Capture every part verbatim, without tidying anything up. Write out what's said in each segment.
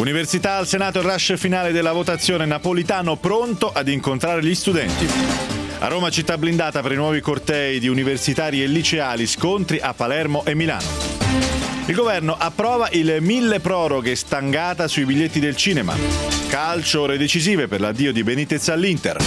Università al Senato, il rush finale della votazione. Napolitano pronto ad incontrare gli studenti. A Roma città blindata per i nuovi cortei di universitari e liceali, scontri a Palermo e Milano. Il governo approva il mille proroghe, stangata sui biglietti del cinema. Calcio, ore decisive per l'addio di Benitez all'Inter.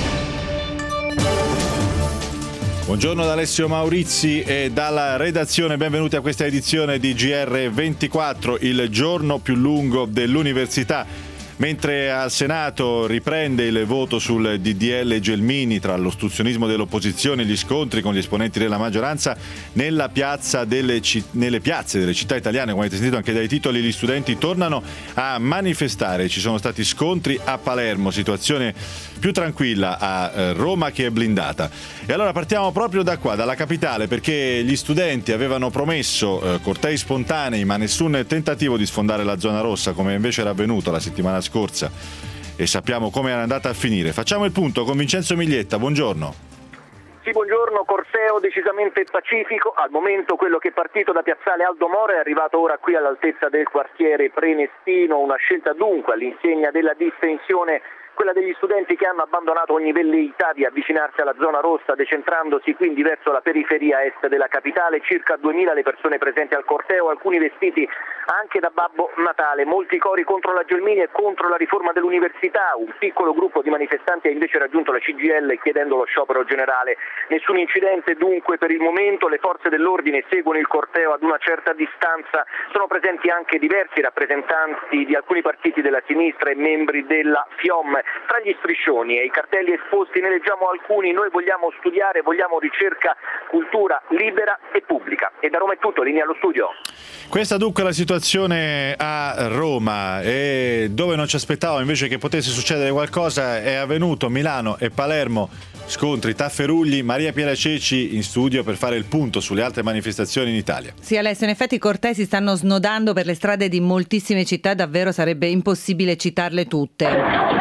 Buongiorno da Alessio Maurizi e dalla redazione, benvenuti a questa edizione di G R ventiquattro, il giorno più lungo dell'università. Mentre al Senato riprende il voto sul D D L Gelmini, tra l'ostruzionismo dell'opposizione e gli scontri con gli esponenti della maggioranza, nella piazza delle, nelle piazze delle città italiane, come avete sentito anche dai titoli, gli studenti tornano a manifestare. Ci sono stati scontri a Palermo, situazione più tranquilla a Roma che è blindata. E allora partiamo proprio da qua, dalla capitale, perché gli studenti avevano promesso eh, cortei spontanei, ma nessun tentativo di sfondare la zona rossa, come invece era avvenuto la settimana scorsa, e sappiamo come era andata a finire. Facciamo il punto con Vincenzo Miglietta, buongiorno. Sì, buongiorno. Corteo decisamente pacifico. Al momento quello che è partito da piazzale Aldo Moro è arrivato ora qui all'altezza del quartiere Prenestino, una scelta dunque all'insegna della distensione, quella degli studenti che hanno abbandonato ogni velleità di avvicinarsi alla zona rossa, decentrandosi quindi verso la periferia est della capitale. Circa duemila le persone presenti al corteo, alcuni vestiti anche da Babbo Natale, molti cori contro la Gelmini e contro la riforma dell'università. Un piccolo gruppo di manifestanti ha invece raggiunto la C G I L chiedendo lo sciopero generale. Nessun incidente dunque per il momento, le forze dell'ordine seguono il corteo ad una certa distanza, sono presenti anche diversi rappresentanti di alcuni partiti della sinistra e membri della FIOM. Tra gli striscioni e i cartelli esposti ne leggiamo alcuni: noi vogliamo studiare, vogliamo ricerca, cultura libera e pubblica. E da Roma è tutto, linea allo studio. Questa dunque è la situazione a Roma, e dove non ci aspettavo invece che potesse succedere qualcosa è avvenuto. Milano e Palermo, scontri, tafferugli. Maria Piera Ceci in studio per fare il punto sulle altre manifestazioni in Italia. Sì, Alessio, in effetti i cortei si stanno snodando per le strade di moltissime città, davvero sarebbe impossibile citarle tutte.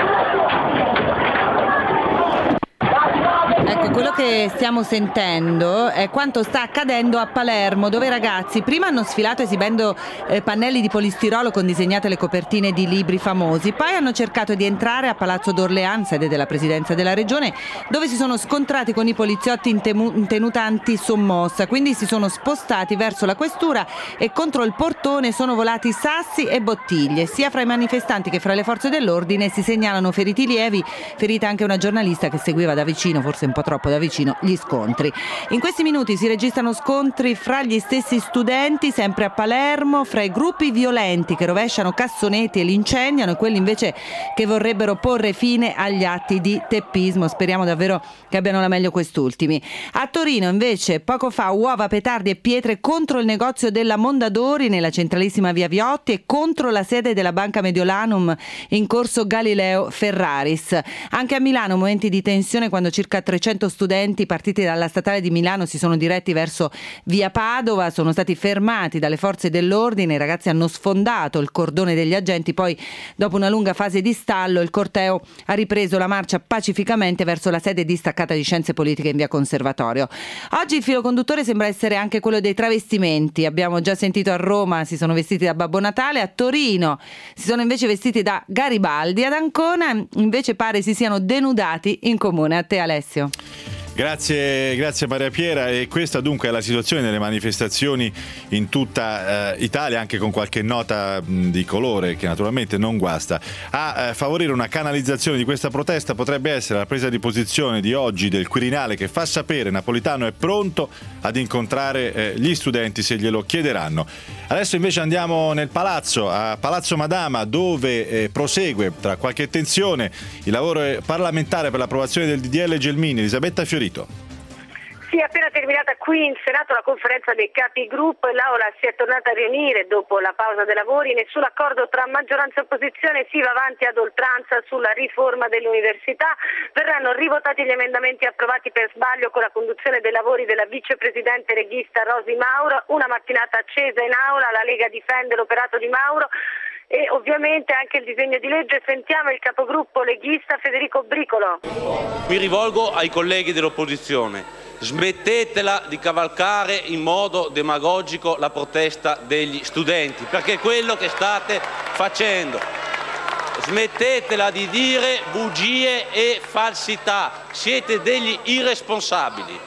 Ecco, quello che stiamo sentendo è quanto sta accadendo a Palermo, dove i ragazzi prima hanno sfilato esibendo eh, pannelli di polistirolo con disegnate le copertine di libri famosi, poi hanno cercato di entrare a Palazzo d'Orléans, sede della presidenza della regione, dove si sono scontrati con i poliziotti in, temu- in tenuta antisommossa, quindi si sono spostati verso la questura e contro il portone sono volati sassi e bottiglie. Sia fra i manifestanti che fra le forze dell'ordine si segnalano feriti lievi, ferita anche una giornalista che seguiva da vicino, forse un po' troppo da vicino, gli scontri. In questi minuti si registrano scontri fra gli stessi studenti, sempre a Palermo, fra i gruppi violenti che rovesciano cassonetti e li incendiano e quelli invece che vorrebbero porre fine agli atti di teppismo. Speriamo davvero che abbiano la meglio quest'ultimi. A Torino invece poco fa uova, petardi e pietre contro il negozio della Mondadori nella centralissima via Viotti e contro la sede della Banca Mediolanum in corso Galileo Ferraris. Anche a Milano momenti di tensione quando circa trecento studenti partiti dalla statale di Milano si sono diretti verso via Padova, sono stati fermati dalle forze dell'ordine, i ragazzi hanno sfondato il cordone degli agenti, poi dopo una lunga fase di stallo il corteo ha ripreso la marcia pacificamente verso la sede distaccata di Scienze Politiche in via Conservatorio. Oggi il filo conduttore sembra essere anche quello dei travestimenti. Abbiamo già sentito a Roma si sono vestiti da Babbo Natale, a Torino si sono invece vestiti da Garibaldi, ad Ancona invece pare si siano denudati in comune. A te, Alessio. Grazie, grazie Maria Piera. E questa dunque è la situazione delle manifestazioni in tutta eh, Italia, anche con qualche nota mh, di colore che naturalmente non guasta. A eh, favorire una canalizzazione di questa protesta potrebbe essere la presa di posizione di oggi del Quirinale, che fa sapere Napolitano è pronto ad incontrare eh, gli studenti se glielo chiederanno. Adesso invece andiamo nel palazzo, a Palazzo Madama, dove eh, prosegue tra qualche tensione il lavoro parlamentare per l'approvazione del D D L Gelmini. Elisabetta Fiorito. Sì, è appena terminata qui in Senato la conferenza dei capigruppo e l'Aula si è tornata a riunire dopo la pausa dei lavori. Nessun accordo tra maggioranza e opposizione, si va avanti ad oltranza sulla riforma dell'università. Verranno rivotati gli emendamenti approvati per sbaglio con la conduzione dei lavori della vicepresidente leghista Rosi Mauro. Una mattinata accesa in Aula, la Lega difende l'operato di Mauro e ovviamente anche il disegno di legge. Sentiamo il capogruppo leghista Federico Bricolo. Mi rivolgo ai colleghi dell'opposizione. Smettetela di cavalcare in modo demagogico la protesta degli studenti, perché è quello che state facendo. Smettetela di dire bugie e falsità, siete degli irresponsabili.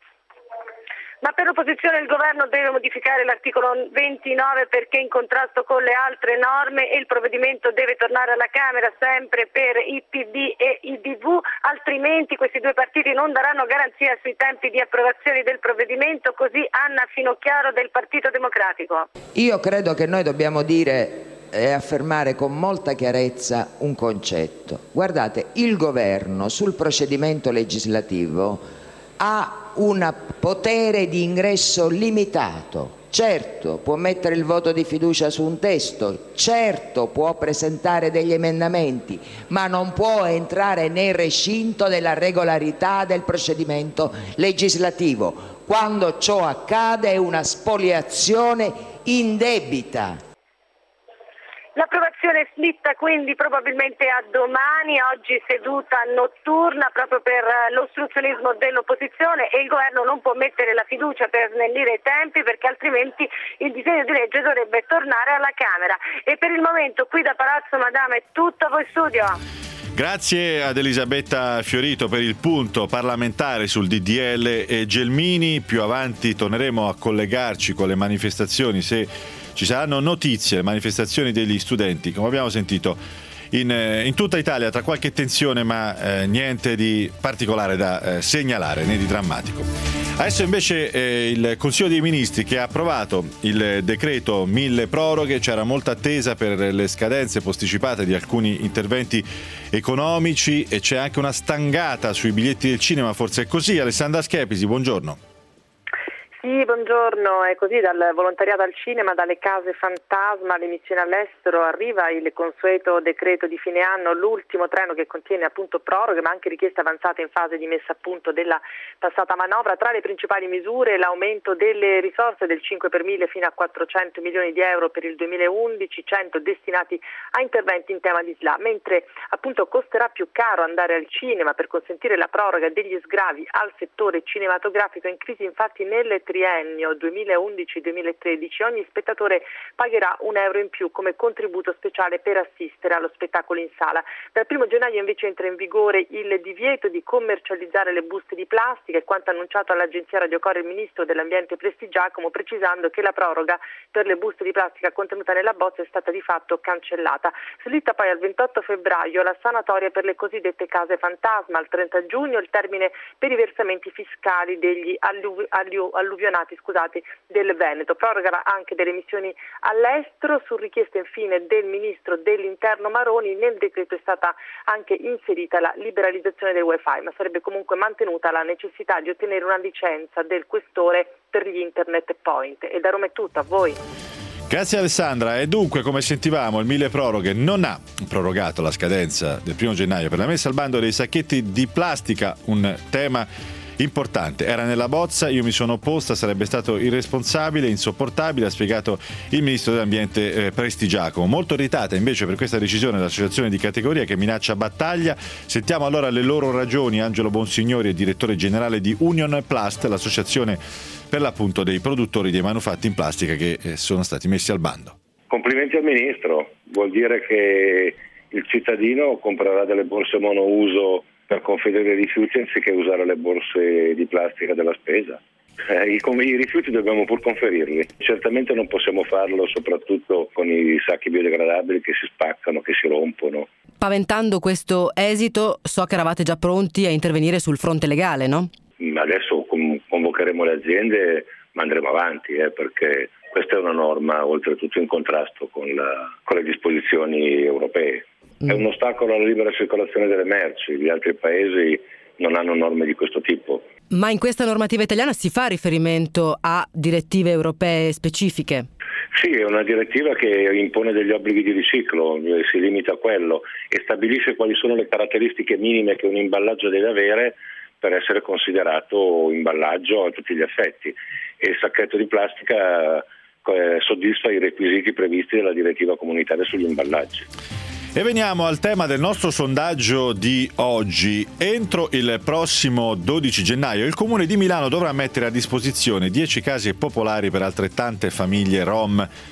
Ma per l'opposizione il governo deve modificare l'articolo ventinove perché è in contrasto con le altre norme e il provvedimento deve tornare alla Camera sempre per I P D e I D V, altrimenti questi due partiti non daranno garanzia sui tempi di approvazione del provvedimento, così Anna Finocchiaro del Partito Democratico. Io credo che noi dobbiamo dire e affermare con molta chiarezza un concetto. Guardate, il governo sul procedimento legislativo ha un potere di ingresso limitato. Certo, può mettere il voto di fiducia su un testo, certo può presentare degli emendamenti, ma non può entrare nel recinto della regolarità del procedimento legislativo. Quando ciò accade è una spoliazione indebita. L'approvazione slitta quindi probabilmente a domani, oggi seduta notturna proprio per l'ostruzionismo dell'opposizione, e il governo non può mettere la fiducia per snellire i tempi perché altrimenti il disegno di legge dovrebbe tornare alla Camera. E per il momento qui da Palazzo Madama è tutto, a voi studio. Grazie ad Elisabetta Fiorito per il punto parlamentare sul D D L e Gelmini. Più avanti torneremo a collegarci con le manifestazioni se ci saranno notizie, manifestazioni degli studenti, come abbiamo sentito in, in tutta Italia, tra qualche tensione ma eh, niente di particolare da eh, segnalare né di drammatico. Adesso invece eh, il Consiglio dei Ministri che ha approvato il decreto mille proroghe. C'era molta attesa per le scadenze posticipate di alcuni interventi economici e c'è anche una stangata sui biglietti del cinema, forse è così. Alessandra Schepisi, buongiorno. Sì, buongiorno. È così, dal volontariato al cinema, dalle case fantasma alle missioni all'estero arriva il consueto decreto di fine anno, l'ultimo treno che contiene appunto proroghe ma anche richieste avanzate in fase di messa a punto della passata manovra. Tra le principali misure l'aumento delle risorse del cinque per mille fino a quattrocento milioni di euro per il duemilaundici, cento destinati a interventi in tema di Islam, mentre appunto costerà più caro andare al cinema per consentire la proroga degli sgravi al settore cinematografico in crisi. Infatti nelle triennio duemilaundici duemilatredici ogni spettatore pagherà un euro in più come contributo speciale per assistere allo spettacolo in sala. Dal primo gennaio invece entra in vigore il divieto di commercializzare le buste di plastica, e quanto annunciato all'agenzia Radio Core il ministro dell'ambiente Prestigiacomo, precisando che la proroga per le buste di plastica contenuta nella bozza è stata di fatto cancellata. Slitta poi al ventotto febbraio la sanatoria per le cosiddette case fantasma, al trenta giugno il termine per i versamenti fiscali degli alluvi, allu, alluvionati scusate, del Veneto. Proroga anche delle missioni all'estero. Su richiesta infine del ministro dell'interno Maroni nel decreto è stata anche inserita la liberalizzazione del wifi, ma sarebbe comunque mantenuta la necessità di ottenere una licenza del questore per gli internet point. E da Roma è tutto, a voi. Grazie Alessandra. E dunque, come sentivamo, il mille proroghe non ha prorogato la scadenza del primo gennaio per la messa al bando dei sacchetti di plastica, un tema importante. Era nella bozza, io mi sono opposta, sarebbe stato irresponsabile, insopportabile, ha spiegato il ministro dell'ambiente eh, Prestigiacomo. Molto irritata invece per questa decisione l'associazione di categoria che minaccia battaglia. Sentiamo allora le loro ragioni. Angelo Bonsignori è direttore generale di Union Plast, l'associazione per l'appunto dei produttori dei manufatti in plastica che eh, sono stati messi al bando. Complimenti al ministro, vuol dire che il cittadino comprerà delle borse monouso per conferire i rifiuti anziché usare le borse di plastica della spesa. Eh, i, I rifiuti dobbiamo pur conferirli. Certamente non possiamo farlo soprattutto con i sacchi biodegradabili che si spaccano, che si rompono. Paventando questo esito, so che eravate già pronti a intervenire sul fronte legale, no? Adesso convocheremo le aziende, ma andremo avanti, eh, perché questa è una norma oltretutto in contrasto con, la, con le disposizioni europee. È un ostacolo alla libera circolazione delle merci, gli altri paesi non hanno norme di questo tipo. Ma in questa normativa italiana si fa riferimento a direttive europee specifiche? Sì, è una direttiva che impone degli obblighi di riciclo, si limita a quello e stabilisce quali sono le caratteristiche minime che un imballaggio deve avere per essere considerato imballaggio a tutti gli effetti, e il sacchetto di plastica eh, soddisfa i requisiti previsti dalla direttiva comunitaria sugli imballaggi. E veniamo al tema del nostro sondaggio di oggi. Entro il prossimo dodici gennaio il Comune di Milano dovrà mettere a disposizione dieci case popolari per altrettante famiglie rom.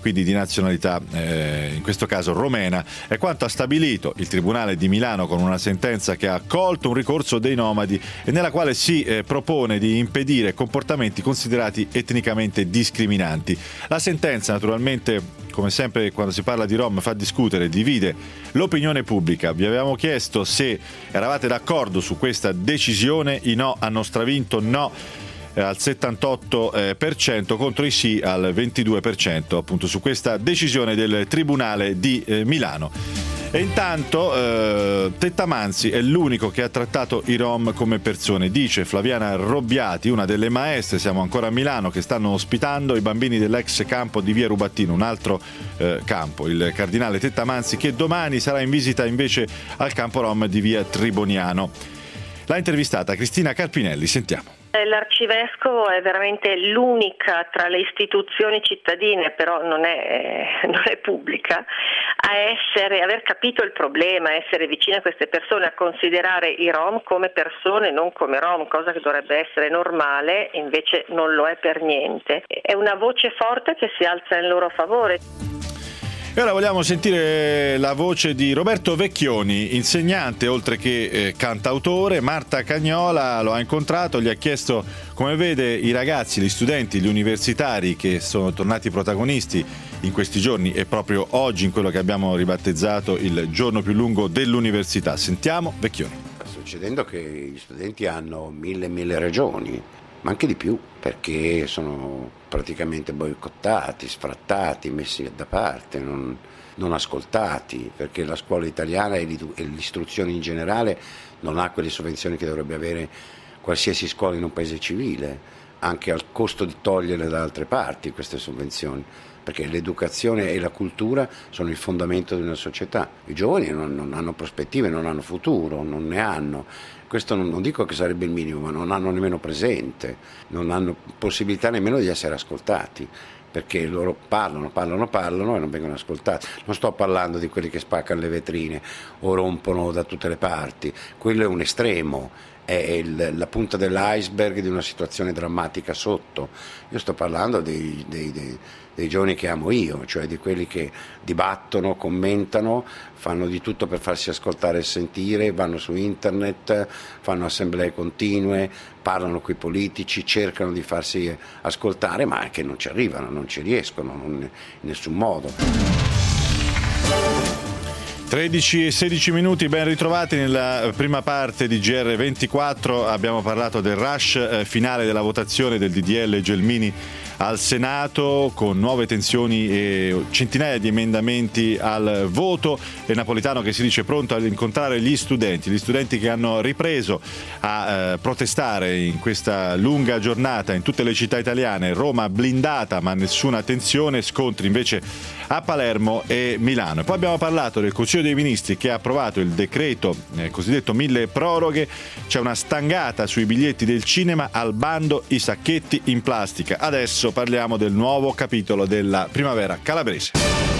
quindi di nazionalità eh, in questo caso romena. È quanto ha stabilito il Tribunale di Milano con una sentenza che ha accolto un ricorso dei nomadi e nella quale si eh, propone di impedire comportamenti considerati etnicamente discriminanti. La sentenza naturalmente, come sempre quando si parla di Rom, fa discutere, divide l'opinione pubblica. Vi avevamo chiesto se eravate d'accordo su questa decisione, i no hanno stravinto no eh, al settantotto per cento contro i sì al ventidue per cento appunto su questa decisione del Tribunale di eh, Milano. E intanto eh, Tettamanzi è l'unico che ha trattato i Rom come persone, dice Flaviana Robbiati, una delle maestre, siamo ancora a Milano, che stanno ospitando i bambini dell'ex campo di Via Rubattino, un altro eh, campo, il cardinale Tettamanzi, che domani sarà in visita invece al campo Rom di Via Triboniano. L'ha intervistata Cristina Carpinelli, sentiamo. L'arcivescovo è veramente l'unica tra le istituzioni cittadine, però non è, non è pubblica, a essere, aver capito il problema, essere vicino a queste persone, a considerare i Rom come persone, non come Rom, cosa che dovrebbe essere normale, invece non lo è per niente. È una voce forte che si alza in loro favore. E ora vogliamo sentire la voce di Roberto Vecchioni, insegnante oltre che eh, cantautore. Marta Cagnola lo ha incontrato, gli ha chiesto come vede i ragazzi, gli studenti, gli universitari che sono tornati protagonisti in questi giorni e proprio oggi in quello che abbiamo ribattezzato il giorno più lungo dell'università. Sentiamo Vecchioni. Sta succedendo che gli studenti hanno mille mille ragioni, ma anche di più, perché sono praticamente boicottati, sfrattati, messi da parte, non, non ascoltati, perché la scuola italiana e l'istruzione in generale non ha quelle sovvenzioni che dovrebbe avere qualsiasi scuola in un paese civile, anche al costo di toglierle da altre parti queste sovvenzioni, perché l'educazione e la cultura sono il fondamento di una società. I giovani non, non hanno prospettive, non hanno futuro, non ne hanno. Questo non, non dico che sarebbe il minimo, ma non hanno nemmeno presente, non hanno possibilità nemmeno di essere ascoltati, perché loro parlano, parlano, parlano e non vengono ascoltati. Non sto parlando di quelli che spaccano le vetrine o rompono da tutte le parti, quello è un estremo, è il, la punta dell'iceberg di una situazione drammatica sotto. Io sto parlando dei, dei, dei, dei giovani che amo io, cioè di quelli che dibattono, commentano, fanno di tutto per farsi ascoltare e sentire, vanno su internet, fanno assemblee continue, parlano coi politici, cercano di farsi ascoltare, ma che non ci arrivano, non ci riescono non, in nessun modo. tredici e sedici minuti, ben ritrovati nella prima parte di G R ventiquattro. Abbiamo parlato del rush eh, finale della votazione del D D L Gelmini al Senato, con nuove tensioni e centinaia di emendamenti al voto, e Napolitano che si dice pronto ad incontrare gli studenti, gli studenti che hanno ripreso a eh, protestare in questa lunga giornata in tutte le città italiane. Roma blindata ma nessuna tensione, scontri invece a Palermo e Milano. E poi abbiamo parlato del Consiglio dei Ministri che ha approvato il decreto eh, cosiddetto mille proroghe. C'è una stangata sui biglietti del cinema, al bando i sacchetti in plastica. Adesso parliamo del nuovo capitolo della primavera calabrese.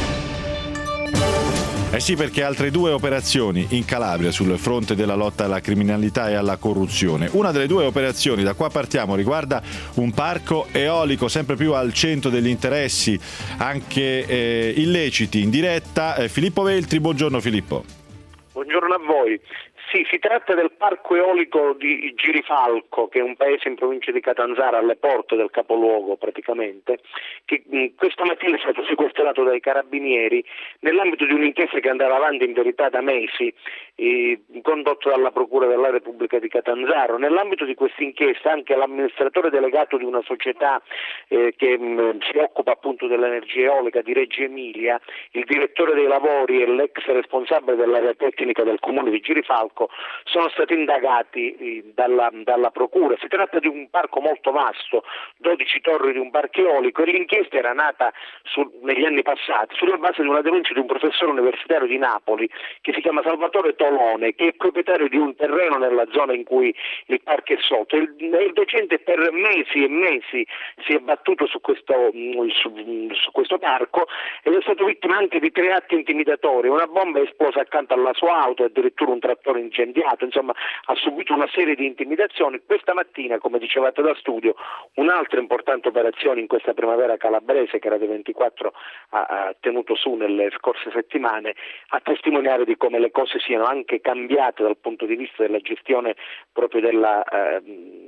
Eh sì, perché altre due operazioni in Calabria sul fronte della lotta alla criminalità e alla corruzione. Una delle due operazioni, da qua partiamo, riguarda un parco eolico sempre più al centro degli interessi, anche eh, illeciti, in diretta. Eh, Filippo Veltri, buongiorno Filippo. Buongiorno a voi. Sì, si tratta del parco eolico di Girifalco, che è un paese in provincia di Catanzaro, alle porte del capoluogo praticamente, che mh, questa mattina è stato sequestrato dai carabinieri nell'ambito di un'inchiesta che andava avanti in verità da mesi, eh, condotta dalla Procura della Repubblica di Catanzaro. Nell'ambito di questa inchiesta anche l'amministratore delegato di una società eh, che mh, si occupa appunto dell'energia eolica di Reggio Emilia, il direttore dei lavori e l'ex responsabile dell'area tecnica del comune di Girifalco sono stati indagati dalla, dalla procura. Si tratta di un parco molto vasto, dodici torri di un parco eolico, e l'inchiesta era nata su, negli anni passati sulla base di una denuncia di un professore universitario di Napoli che si chiama Salvatore Tolone, che è proprietario di un terreno nella zona in cui il parco è sotto. Il, il docente per mesi e mesi si è battuto su questo, su, su questo parco ed è stato vittima anche di tre atti intimidatori. Una bomba è esplosa accanto alla sua auto e addirittura un trattore incendiato, insomma ha subito una serie di intimidazioni. Questa mattina, come dicevate da studio, un'altra importante operazione in questa primavera calabrese che Radio ventiquattro ha, ha tenuto su nelle scorse settimane, a testimoniare di come le cose siano anche cambiate dal punto di vista della gestione proprio della, eh,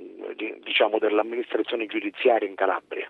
diciamo dell'amministrazione giudiziaria in Calabria.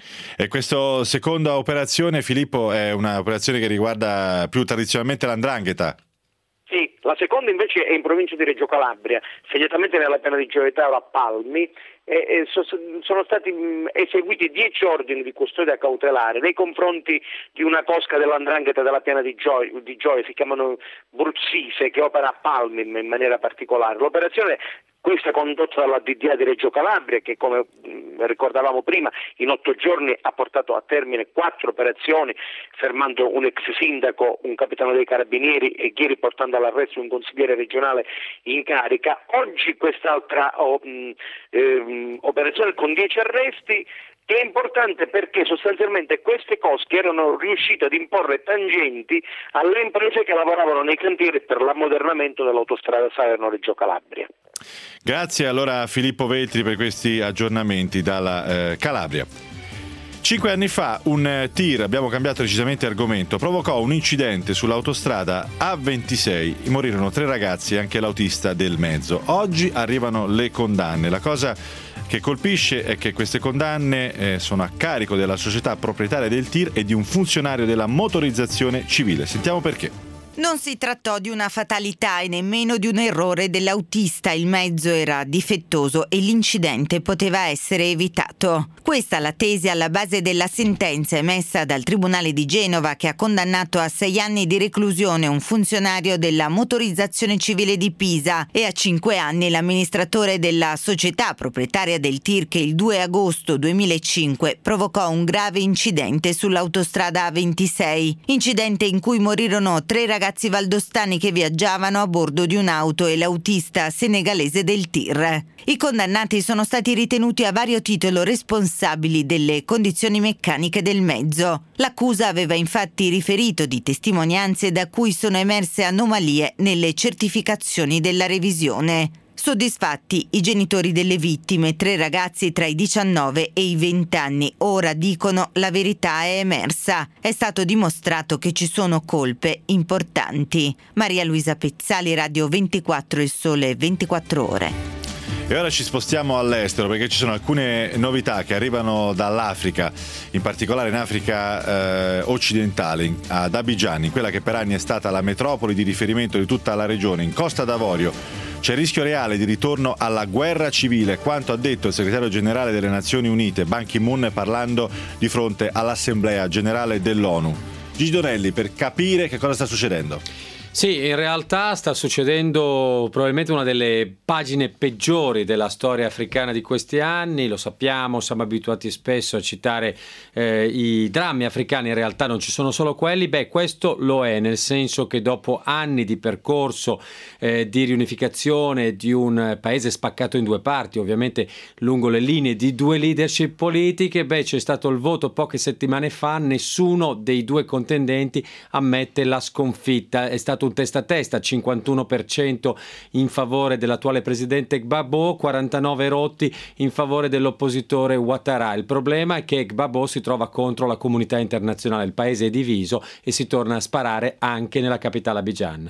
E questa seconda operazione, Filippo, è un'operazione che riguarda più tradizionalmente l'Andrangheta. Sì, la seconda invece è in provincia di Reggio Calabria, segnatamente nella piana di Gioia Tauro a Palmi. E, e so, sono stati mh, eseguiti dieci ordini di custodia cautelare nei confronti di una cosca dell'Andrangheta della piana di Gioia, di Gioia, si chiamano Bruzzise, che opera a Palmi in maniera particolare. L'operazione questa condotta dalla D D A di Reggio Calabria, che come mh, ricordavamo prima in otto giorni ha portato a termine quattro operazioni, fermando un ex sindaco, un capitano dei carabinieri e ieri portando all'arresto un consigliere regionale in carica. Oggi quest'altra oh, mh, eh, operazione con dieci arresti, che è importante perché sostanzialmente queste cosche erano riuscite ad imporre tangenti alle imprese che lavoravano nei cantieri per l'ammodernamento dell'autostrada Salerno-Reggio Calabria. Grazie allora a Filippo Veltri per questi aggiornamenti dalla eh, Calabria. Cinque anni fa un tir, abbiamo cambiato decisamente argomento, provocò un incidente sull'autostrada A ventisei, morirono tre ragazzi e anche l'autista del mezzo. Oggi arrivano le condanne. La cosa che colpisce è che queste condanne eh, sono a carico della società proprietaria del tir e di un funzionario della motorizzazione civile. Sentiamo perché. Non si trattò di una fatalità e nemmeno di un errore dell'autista, il mezzo era difettoso e l'incidente poteva essere evitato. Questa la tesi alla base della sentenza emessa dal Tribunale di Genova, che ha condannato a sei anni di reclusione un funzionario della motorizzazione civile di Pisa e a cinque anni l'amministratore della società proprietaria del tir che il due agosto duemilacinque provocò un grave incidente sull'autostrada A ventisei. Incidente in cui morirono tre ragazzi ragazzi valdostani che viaggiavano a bordo di un'auto e l'autista senegalese del tir. I condannati sono stati ritenuti a vario titolo responsabili delle condizioni meccaniche del mezzo. L'accusa aveva infatti riferito di testimonianze da cui sono emerse anomalie nelle certificazioni della revisione. Soddisfatti i genitori delle vittime, tre ragazzi tra i diciannove e i venti anni, ora dicono la verità è emersa. È stato dimostrato che ci sono colpe importanti. Maria Luisa Pezzali, Radio ventiquattro, Il Sole ventiquattro Ore. E ora ci spostiamo all'estero perché ci sono alcune novità che arrivano dall'Africa, in particolare in Africa eh, occidentale, ad Abidjan, in quella che per anni è stata la metropoli di riferimento di tutta la regione, in Costa d'Avorio. C'è il rischio reale di ritorno alla guerra civile, quanto ha detto il segretario generale delle Nazioni Unite, Ban Ki-moon, parlando di fronte all'Assemblea Generale dell'ONU. Gigi Donelli, per capire che cosa sta succedendo. Sì, in realtà sta succedendo probabilmente una delle pagine peggiori della storia africana di questi anni, lo sappiamo, siamo abituati spesso a citare eh, i drammi africani, in realtà non ci sono solo quelli. Beh, questo lo è, nel senso che dopo anni di percorso eh, di riunificazione di un paese spaccato in due parti, ovviamente lungo le linee di due leadership politiche, beh, c'è stato il voto poche settimane fa, nessuno dei due contendenti ammette la sconfitta, è stato un testa a testa, cinquantuno per cento in favore dell'attuale presidente Gbagbo, quarantanove rotti in favore dell'oppositore Ouattara. Il problema è che Gbagbo si trova contro la comunità internazionale, il paese è diviso e si torna a sparare anche nella capitale Abidjan.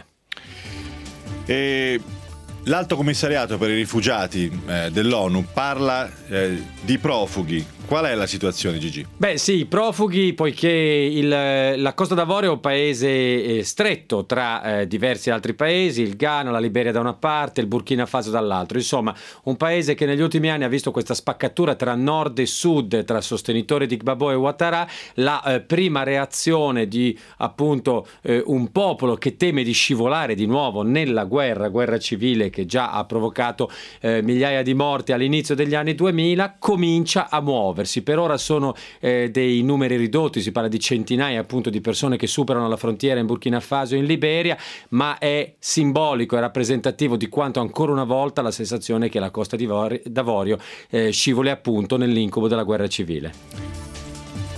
E l'Alto Commissariato per i Rifugiati eh, dell'ONU parla eh, di profughi. Qual è la situazione, Gigi? Beh sì, i profughi, poiché il, la Costa d'Avorio è un paese eh, stretto tra eh, diversi altri paesi, il Ghana, la Liberia da una parte, il Burkina Faso dall'altro, insomma un paese che negli ultimi anni ha visto questa spaccatura tra nord e sud, tra sostenitori di Gbagbo e Ouattara, la eh, prima reazione di appunto eh, un popolo che teme di scivolare di nuovo nella guerra, guerra civile che già ha provocato eh, migliaia di morti all'inizio degli anni duemila, comincia a muoversi. Per ora sono eh, dei numeri ridotti, si parla di centinaia appunto di persone che superano la frontiera in Burkina Faso e in Liberia, ma è simbolico e rappresentativo di quanto ancora una volta la sensazione è che la Costa d'Avorio eh, scivoli appunto nell'incubo della guerra civile.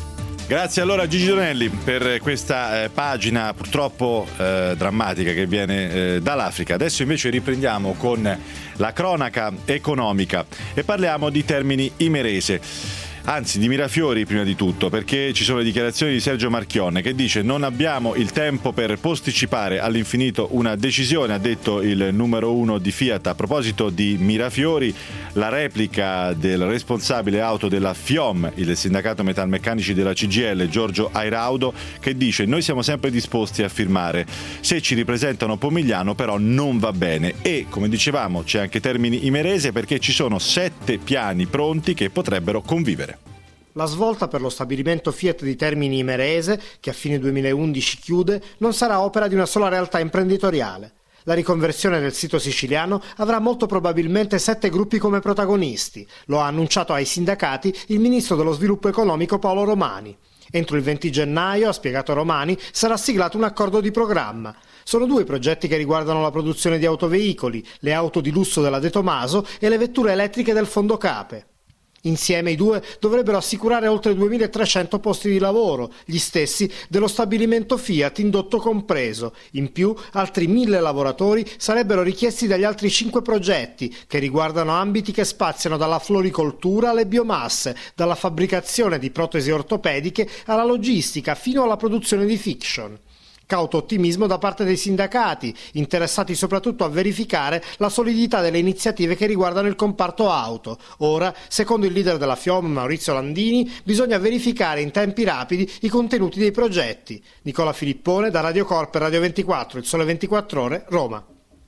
Grazie allora a Gigi Donelli per questa eh, pagina purtroppo eh, drammatica che viene eh, dall'Africa. Adesso invece riprendiamo con la cronaca economica e parliamo di Termini Imerese. Anzi, di Mirafiori prima di tutto, perché ci sono le dichiarazioni di Sergio Marchionne che dice: non abbiamo il tempo per posticipare all'infinito una decisione, ha detto il numero uno di Fiat a proposito di Mirafiori. La replica del responsabile auto della FIOM, il sindacato metalmeccanici della C G I L, Giorgio Airaudo, che dice: noi siamo sempre disposti a firmare, se ci ripresentano Pomigliano però non va bene. E come dicevamo c'è anche Termini Imerese, perché ci sono sette piani pronti che potrebbero convivere. La svolta per lo stabilimento Fiat di Termini Imerese, che a fine duemilaundici chiude, non sarà opera di una sola realtà imprenditoriale. La riconversione del sito siciliano avrà molto probabilmente sette gruppi come protagonisti. Lo ha annunciato ai sindacati il ministro dello sviluppo economico Paolo Romani. Entro il venti gennaio, ha spiegato Romani, sarà siglato un accordo di programma. Sono due progetti che riguardano la produzione di autoveicoli, le auto di lusso della De Tomaso e le vetture elettriche del Fondo Cape. Insieme i due dovrebbero assicurare oltre duemilatrecento posti di lavoro, gli stessi dello stabilimento Fiat, indotto compreso. In più, altri mille lavoratori sarebbero richiesti dagli altri cinque progetti, che riguardano ambiti che spaziano dalla floricoltura alle biomasse, dalla fabbricazione di protesi ortopediche alla logistica, fino alla produzione di fiction. Cauto ottimismo da parte dei sindacati, interessati soprattutto a verificare la solidità delle iniziative che riguardano il comparto auto. Ora, secondo il leader della FIOM, Maurizio Landini, bisogna verificare in tempi rapidi i contenuti dei progetti. Nicola Filippone, da Radio Corp e Radio ventiquattro, Il Sole ventiquattro Ore, Roma.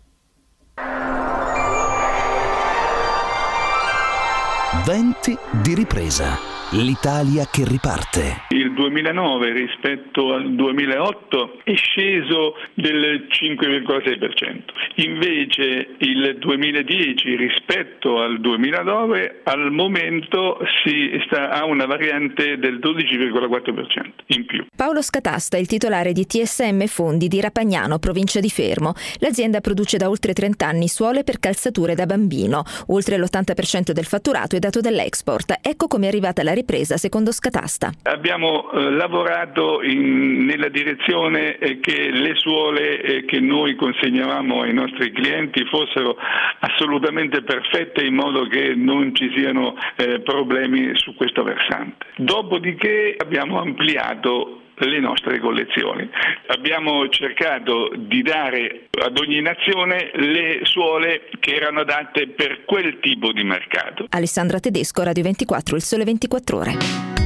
Venti di ripresa. L'Italia che riparte. Il duemilanove rispetto al duemilaotto è sceso del cinque virgola sei per cento. Invece il duemiladieci rispetto al duemilanove al momento si sta a una variante del dodici virgola quattro per cento in più. Paolo Scatasta è il titolare di T S M Fondi di Rapagnano, provincia di Fermo. L'azienda produce da oltre trenta anni suole per calzature da bambino. Oltre l'ottanta per cento del fatturato è dato dall'export. Ecco come è arrivata la ripresa secondo Scatasta. Abbiamo eh, lavorato in, nella direzione eh, che le suole eh, che noi consegnavamo ai nostri clienti fossero assolutamente perfette, in modo che non ci siano eh, problemi su questo versante. Dopodiché abbiamo ampliato le nostre collezioni. Abbiamo cercato di dare ad ogni nazione le suole che erano adatte per quel tipo di mercato. Alessandra Tedesco, Radio ventiquattro, Il Sole ventiquattro Ore.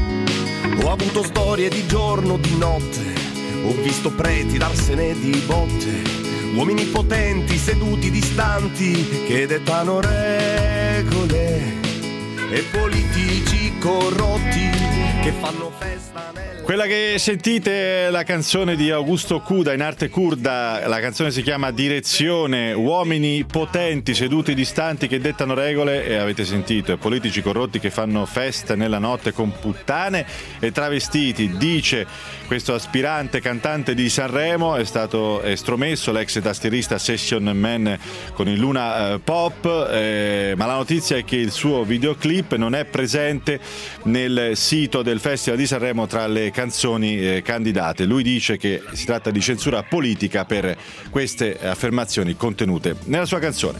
Ho avuto storie di giorno, di notte, ho visto preti darsene di botte, uomini potenti seduti distanti che dettano regole e politici corrotti che fanno festa nel... Quella che sentite è la canzone di Augusto Cuda in arte curda. La canzone si chiama Direzione. Uomini potenti seduti distanti che dettano regole, e avete sentito, e politici corrotti che fanno festa nella notte con puttane e travestiti, dice questo aspirante cantante di Sanremo. È stato estromesso l'ex tastierista Session Man con il Luna Pop, eh, ma la notizia è che il suo videoclip non è presente nel sito del Festival di Sanremo tra le canzoni eh, candidate. Lui dice che si tratta di censura politica per queste affermazioni contenute nella sua canzone.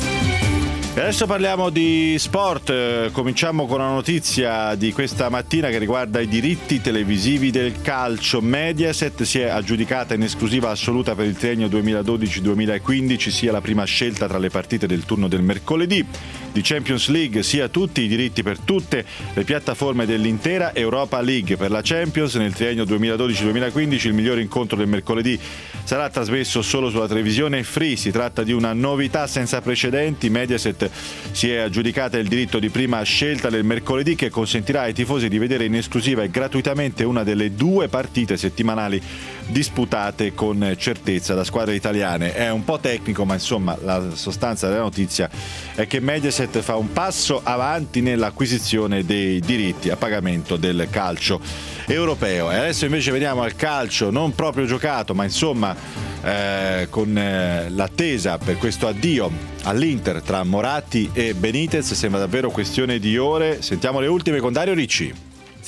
E adesso parliamo di sport. Eh, cominciamo con una notizia di questa mattina che riguarda i diritti televisivi del calcio. Mediaset si è aggiudicata in esclusiva assoluta per il triennio duemiladodici duemilaquindici sia la prima scelta tra le partite del turno del mercoledì di Champions League, sia tutti i diritti per tutte le piattaforme dell'intera Europa League. Per la Champions nel triennio duemiladodici duemilaquindici il migliore incontro del mercoledì sarà trasmesso solo sulla televisione free. Si tratta di una novità senza precedenti. Mediaset si è aggiudicata il diritto di prima scelta del mercoledì, che consentirà ai tifosi di vedere in esclusiva e gratuitamente una delle due partite settimanali disputate con certezza da squadre italiane. È un po' tecnico, ma insomma la sostanza della notizia è che Mediaset fa un passo avanti nell'acquisizione dei diritti a pagamento del calcio europeo. E adesso invece veniamo al calcio non proprio giocato, ma insomma eh, con eh, l'attesa per questo addio all'Inter tra Moratti e Benitez. Sembra davvero questione di ore. Sentiamo le ultime con Dario Ricci.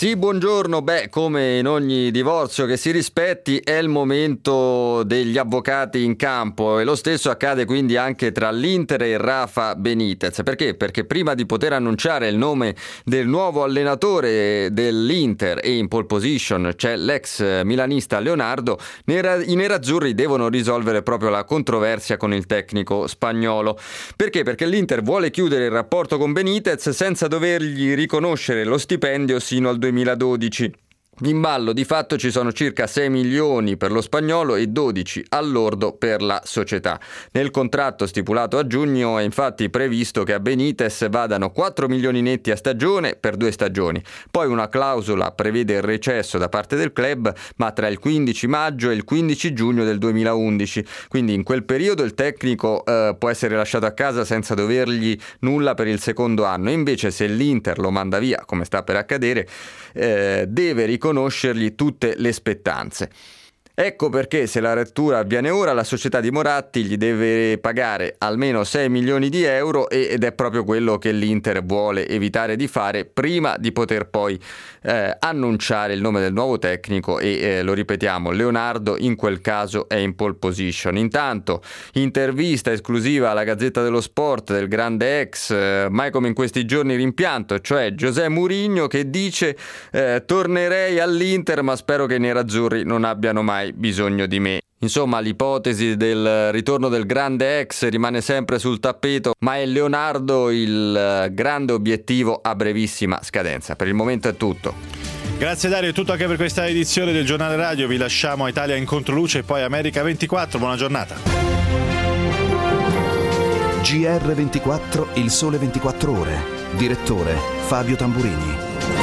Sì, buongiorno. Beh, come in ogni divorzio che si rispetti, è il momento degli avvocati in campo e lo stesso accade quindi anche tra l'Inter e Rafa Benitez. Perché? Perché prima di poter annunciare il nome del nuovo allenatore dell'Inter e in pole position c'è l'ex milanista Leonardo, i nerazzurri devono risolvere proprio la controversia con il tecnico spagnolo. Perché? Perché l'Inter vuole chiudere il rapporto con Benitez senza dovergli riconoscere lo stipendio sino al duemiladodici. In ballo di fatto ci sono circa sei milioni per lo spagnolo e dodici al lordo per la società. Nel contratto stipulato a giugno è infatti previsto che a Benitez vadano quattro milioni netti a stagione per due stagioni. Poi una clausola prevede il recesso da parte del club, ma tra il quindici maggio e il quindici giugno del duemilaundici. Quindi in quel periodo il tecnico eh, può essere lasciato a casa senza dovergli nulla per il secondo anno. Invece se l'Inter lo manda via, come sta per accadere, eh, deve riconoscere conoscergli tutte le spettanze. Ecco perché se la rottura avviene ora la società di Moratti gli deve pagare almeno sei milioni di euro ed è proprio quello che l'Inter vuole evitare di fare prima di poter poi eh, annunciare il nome del nuovo tecnico e eh, lo ripetiamo, Leonardo in quel caso è in pole position. Intanto intervista esclusiva alla Gazzetta dello Sport del grande ex, eh, mai come in questi giorni rimpianto, cioè José Mourinho, che dice eh, tornerei all'Inter ma spero che i nerazzurri non abbiano mai bisogno di me. Insomma, l'ipotesi del ritorno del grande ex rimane sempre sul tappeto, ma è Leonardo il grande obiettivo a brevissima scadenza. Per il momento è tutto. Grazie Dario, è tutto anche per questa edizione del Giornale Radio. Vi lasciamo a Italia in Controluce e poi America ventiquattro. Buona giornata. G R ventiquattro, il sole ventiquattro ore. Direttore Fabio Tamburini.